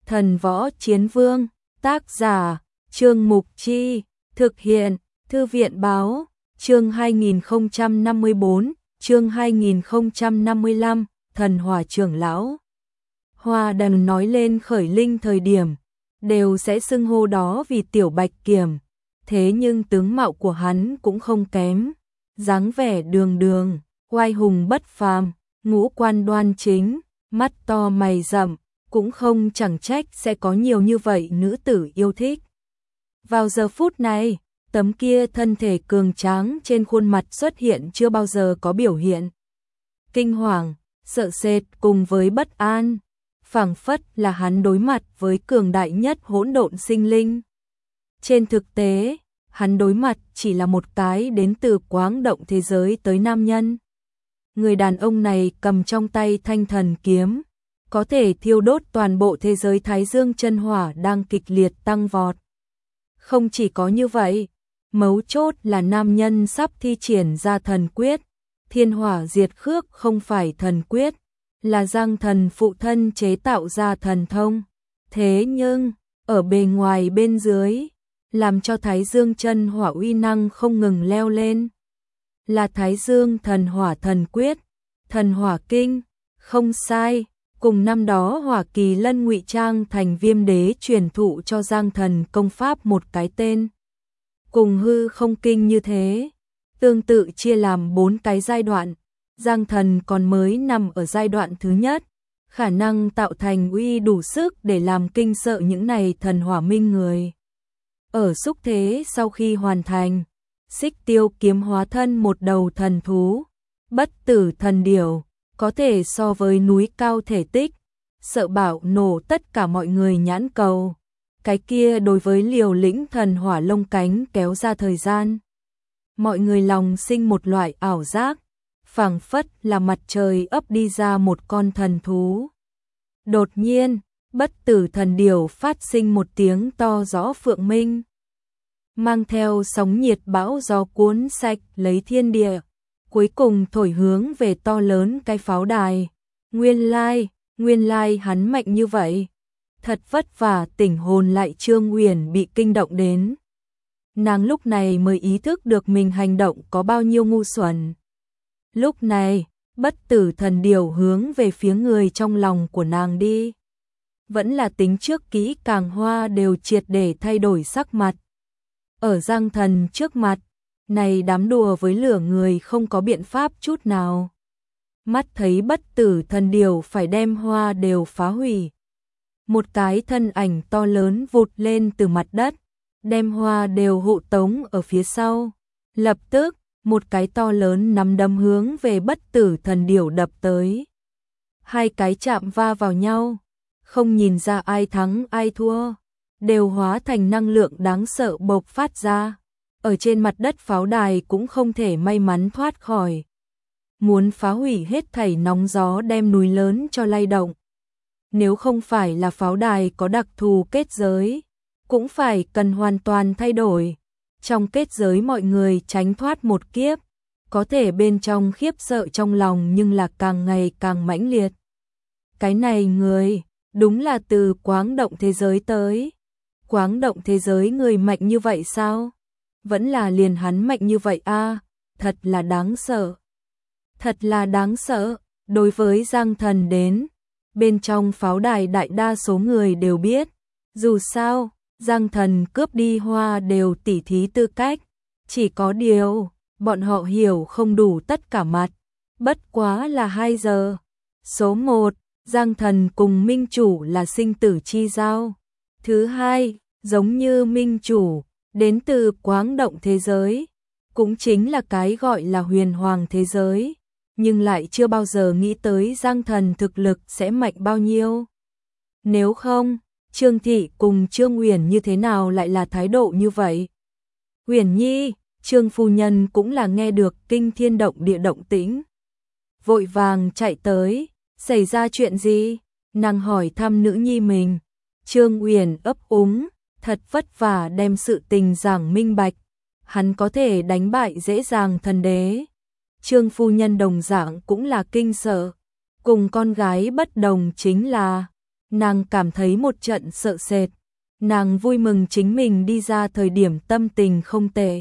Thần Võ Chiến Vương, tác giả, Trương Mục Chi, thực hiện, Thư viện Báo, chương 2054, chương 2055, Thần Hỏa trưởng lão. Hoa Đằng nói lên khởi linh thời điểm, đều sẽ xưng hô đó vì Tiểu Bạch Kiểm, thế nhưng tướng mạo của hắn cũng không kém, dáng vẻ đường đường, oai hùng bất phàm, ngũ quan đoan chính, mắt to mày rậm, cũng không chẳng trách sẽ có nhiều như vậy nữ tử yêu thích. Vào giờ phút này, tấm kia thân thể cường tráng trên khuôn mặt xuất hiện chưa bao giờ có biểu hiện. Kinh hoàng, sợ sệt cùng với bất an, phảng phất là hắn đối mặt với cường đại nhất hỗn độn sinh linh. Trên thực tế, hắn đối mặt chỉ là một cái đến từ quáng động thế giới tới nam nhân. Người đàn ông này cầm trong tay thanh thần kiếm, có thể thiêu đốt toàn bộ thế giới Thái Dương chân hỏa đang kịch liệt tăng vọt. Không chỉ có như vậy, mấu chốt là nam nhân sắp thi triển ra thần quyết, Thiên Hỏa Diệt Khước không phải thần quyết, là Giang Thần phụ thân chế tạo ra thần thông. Thế nhưng, ở bề ngoài bên dưới, làm cho Thái Dương chân hỏa uy năng không ngừng leo lên. Là Thái Dương thần hỏa thần quyết, thần hỏa kinh, không sai, cùng năm đó Hỏa Kỳ Lân ngụy trang thành Viêm Đế truyền thụ cho Giang Thần công pháp một cái tên. Cùng hư không kinh như thế, tương tự chia làm 4 cái giai đoạn, Giang Thần còn mới nằm ở giai đoạn thứ nhất, khả năng tạo thành uy đủ sức để làm kinh sợ những này thần hỏa minh người. Ở xúc thế sau khi hoàn thành, Xích Tiêu kiếm hóa thân một đầu thần thú, bất tử thần điểu, có thể so với núi cao thể tích, sợ bảo nổ tất cả mọi người nhãn cầu. Cái kia đối với liều lĩnh thần hỏa lông cánh kéo ra thời gian. Mọi người lòng sinh một loại ảo giác, phảng phất là mặt trời ấp đi ra một con thần thú. Đột nhiên, bất tử thần điểu phát sinh một tiếng to rõ phượng minh, mang theo sóng nhiệt bão gió cuốn sạch lấy thiên địa, cuối cùng thổi hướng về to lớn cái pháo đài. Nguyên lai hắn mạnh như vậy. Thật vất vả tỉnh hồn lại Trương Uyển bị kinh động đến. Nàng lúc này mới ý thức được mình hành động có bao nhiêu ngu xuẩn. Lúc này, bất tử thần điểu hướng về phía người trong lòng của nàng đi. Vẫn là tính trước kỹ càng Hoa đều triệt để thay đổi sắc mặt. Ở Giang Thần trước mặt, này đám đùa với lửa người không có biện pháp chút nào. Mắt thấy bất tử thần điểu phải đem Hoa đều phá hủy. Một cái thân ảnh to lớn vụt lên từ mặt đất, đem Hoa đều hộ tống ở phía sau. Lập tức, một cái to lớn nắm đấm hướng về bất tử thần điểu đập tới. Hai cái chạm va vào nhau, không nhìn ra ai thắng ai thua, đều hóa thành năng lượng đáng sợ bộc phát ra. Ở trên mặt đất pháo đài cũng không thể may mắn thoát khỏi. Muốn phá hủy hết thảy nóng gió đem núi lớn cho lay động. Nếu không phải là pháo đài có đặc thù kết giới, cũng phải cần hoàn toàn thay đổi. Trong kết giới mọi người tránh thoát một kiếp, có thể bên trong khiếp sợ trong lòng nhưng là càng ngày càng mãnh liệt. Cái này người, đúng là từ quáng động thế giới tới. Quáng động thế giới người mạnh như vậy sao? Vẫn là liền hắn mạnh như vậy a, thật là đáng sợ. Thật là đáng sợ, đối với Giang Thần đến, bên trong pháo đài đại đa số người đều biết, dù sao, Giang Thần cướp đi Hoa đều tỉ thí tư cách, chỉ có điều, bọn họ hiểu không đủ tất cả mặt, bất quá là 2 giờ. Số 1, Giang Thần cùng Minh Chủ là sinh tử chi giao. Thứ hai, giống như Minh Chủ, đến từ quáng động thế giới, cũng chính là cái gọi là huyền hoàng thế giới, nhưng lại chưa bao giờ nghĩ tới Giang Thần thực lực sẽ mạnh bao nhiêu. Nếu không, Trương Thị cùng Trương Uyển như thế nào lại là thái độ như vậy? Uyển Nhi, Trương phu nhân cũng là nghe được kinh thiên động địa động tĩnh. Vội vàng chạy tới, xảy ra chuyện gì? Nàng hỏi thăm nữ nhi mình. Trương Uyển ấp úng, thật vất vả đem sự tình giảng minh bạch. Hắn có thể đánh bại dễ dàng thần đế. Trương phu nhân đồng dạng cũng là kinh sợ. Cùng con gái bất đồng chính là, nàng cảm thấy một trận sợ sệt. Nàng vui mừng chính mình đi ra thời điểm tâm tình không tệ.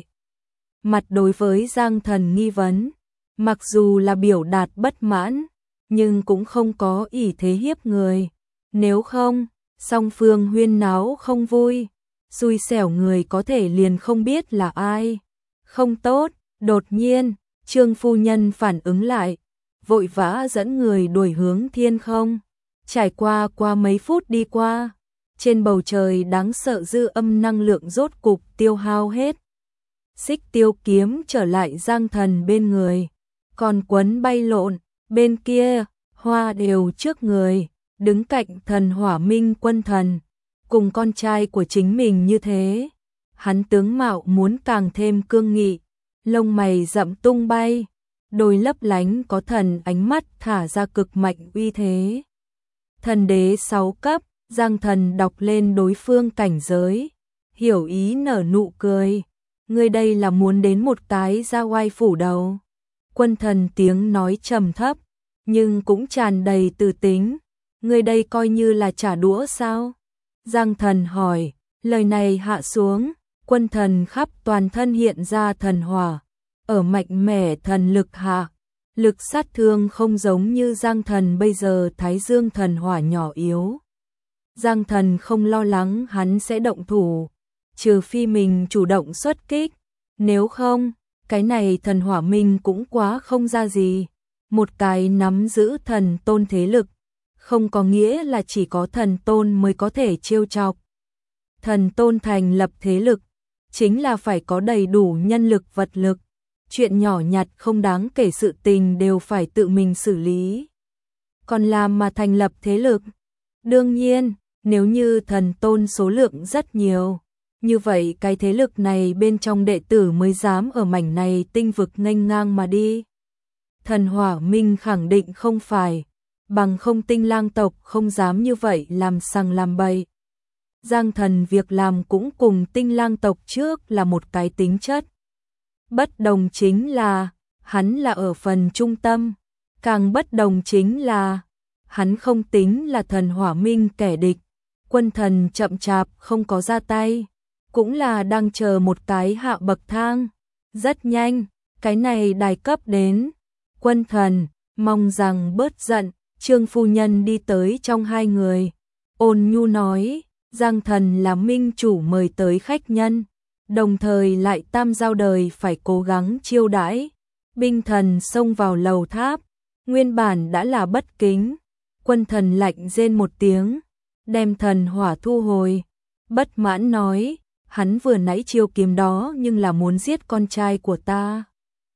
Mặt đối với Giang Thần nghi vấn, mặc dù là biểu đạt bất mãn, nhưng cũng không có ỷ thế hiếp người. Nếu không, song phương huyên náo không vui, xui xẻo người có thể liền không biết là ai. Không tốt, đột nhiên, Trương phu nhân phản ứng lại, vội vã dẫn người đuổi hướng thiên không. Trải qua mấy phút đi qua, trên bầu trời đáng sợ dư âm năng lượng rốt cục tiêu hao hết. Xích Tiêu kiếm trở lại Giang Thần bên người, còn quấn bay lộn, bên kia, Hoa đều trước người, đứng cạnh thần Hỏa Minh Quân Thần, cùng con trai của chính mình như thế. Hắn tướng mạo muốn càng thêm cương nghị, lông mày rậm tung bay, đôi lấp lánh có thần ánh mắt thả ra cực mạnh uy thế. Thần đế 6 cấp, Giang Thần đọc lên đối phương cảnh giới, hiểu ý nở nụ cười. Ngươi đây là muốn đến một cái ra oai phủ đầu. Quân Thần tiếng nói trầm thấp, nhưng cũng tràn đầy từ tính. Ngươi đây coi như là trả đũa sao? Giang Thần hỏi, lời này hạ xuống, Quân Thần khắp toàn thân hiện ra thần hỏa, ở mạnh mẽ thần lực hạ, lực sát thương không giống như Giang Thần bây giờ Thái Dương thần hỏa nhỏ yếu. Giang Thần không lo lắng hắn sẽ động thủ, trừ phi mình chủ động xuất kích, nếu không, cái này thần hỏa minh cũng quá không ra gì. Một cái nắm giữ thần tôn thế lực, không có nghĩa là chỉ có thần tôn mới có thể trêu chọc. Thần tôn thành lập thế lực, chính là phải có đầy đủ nhân lực vật lực, chuyện nhỏ nhặt không đáng kể sự tình đều phải tự mình xử lý. Còn làm mà thành lập thế lực, đương nhiên, nếu như thần tôn số lượng rất nhiều, như vậy cái thế lực này bên trong đệ tử mới dám ở mảnh này tinh vực nghênh ngang mà đi. Thần Hỏa Minh khẳng định không phải, bằng không Tinh Lang tộc không dám như vậy làm sằng làm bậy. Giang Thần việc làm cũng cùng Tinh Lang tộc trước là một cái tính chất. Bất đồng chính là, hắn là ở phần trung tâm, càng bất đồng chính là, hắn không tính là thần Hỏa Minh kẻ địch. Quân Thần chậm chạp không có ra tay, cũng là đang chờ một cái hạ bậc thang. Rất nhanh, cái này đài cấp đến. Quân Thần, mong rằng bớt giận. Trương phu nhân đi tới trong hai người, ôn nhu nói, Giang Thần là minh chủ mời tới khách nhân, đồng thời lại tam giao đời phải cố gắng chiêu đãi. Binh thần xông vào lầu tháp, nguyên bản đã là bất kính. Quân Thần lạnh rên một tiếng, đem thần hỏa thu hồi, bất mãn nói, hắn vừa nãy chiêu kiếm đó nhưng là muốn giết con trai của ta.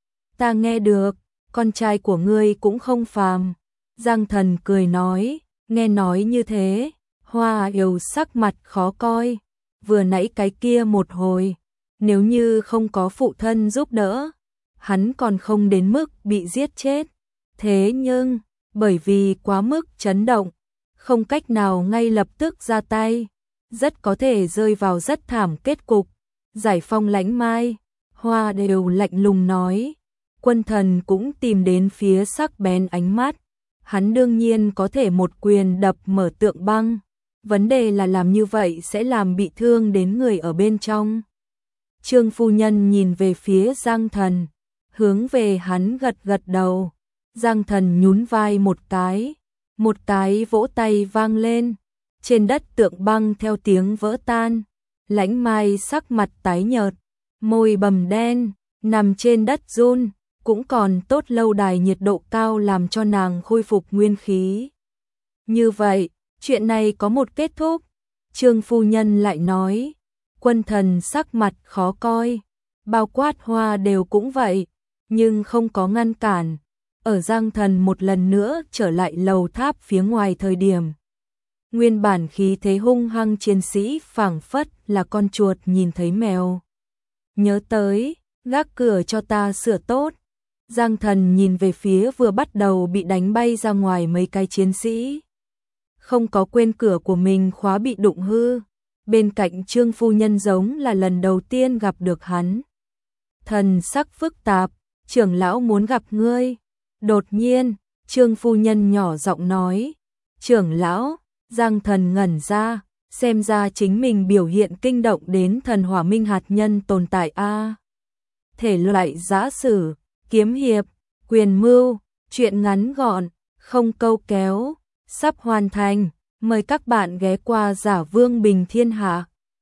Ta nghe được, con trai của ngươi cũng không phàm. Giang Thần cười nói, nghe nói như thế, Hoa Yêu sắc mặt khó coi, vừa nãy cái kia một hồi, nếu như không có phụ thân giúp đỡ, hắn còn không đến mức bị giết chết. Thế nhưng, bởi vì quá mức chấn động, không cách nào ngay lập tức ra tay, rất có thể rơi vào rất thảm kết cục. Giải Phong Lãnh Mai, Hoa đều lạnh lùng nói, Quân Thần cũng tìm đến phía sắc bén ánh mắt. Hắn đương nhiên có thể một quyền đập mở tượng băng, vấn đề là làm như vậy sẽ làm bị thương đến người ở bên trong. Trương phu nhân nhìn về phía Giang Thần, hướng về hắn gật gật đầu. Giang Thần nhún vai một cái vỗ tay vang lên, trên đất tượng băng theo tiếng vỡ tan. Lãnh Mai sắc mặt tái nhợt, môi bầm đen, nằm trên đất run. Cũng còn tốt lâu đài nhiệt độ cao làm cho nàng khôi phục nguyên khí. Như vậy, chuyện này có một kết thúc. Trương phu nhân lại nói, Quân Thần sắc mặt khó coi, bao quát Hoa đều cũng vậy, nhưng không có ngăn cản. Ở Giang Thần một lần nữa trở lại lầu tháp phía ngoài thời điểm. Nguyên bản khí thế hung hăng chiến sĩ phảng phất là con chuột nhìn thấy mèo. Nhớ tới, gác cửa cho ta sửa tốt. Giang Thần nhìn về phía vừa bắt đầu bị đánh bay ra ngoài mấy cái chiến sĩ. Không có quên cửa của mình khóa bị đụng hư. Bên cạnh Trương phu nhân giống là lần đầu tiên gặp được hắn. Thần sắc phức tạp, trưởng lão muốn gặp ngươi. Đột nhiên, Trương phu nhân nhỏ giọng nói, trưởng lão, Giang Thần ngẩn ra, xem ra chính mình biểu hiện kinh động đến thần hỏa minh hạt nhân tồn tại a. Thể loại giã sử, kiếm hiệp, quyền mưu, truyện ngắn gọn, không câu kéo, sắp hoàn thành. Mời các bạn ghé qua Giả Vương Bình Thiên Hạ.